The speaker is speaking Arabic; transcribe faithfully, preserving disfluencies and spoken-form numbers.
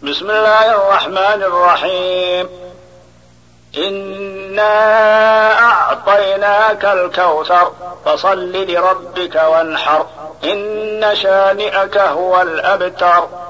بسم الله الرحمن الرحيم. إنا أعطيناك الكوثر فصل لربك وانحر إن شانئك هو الأبتر.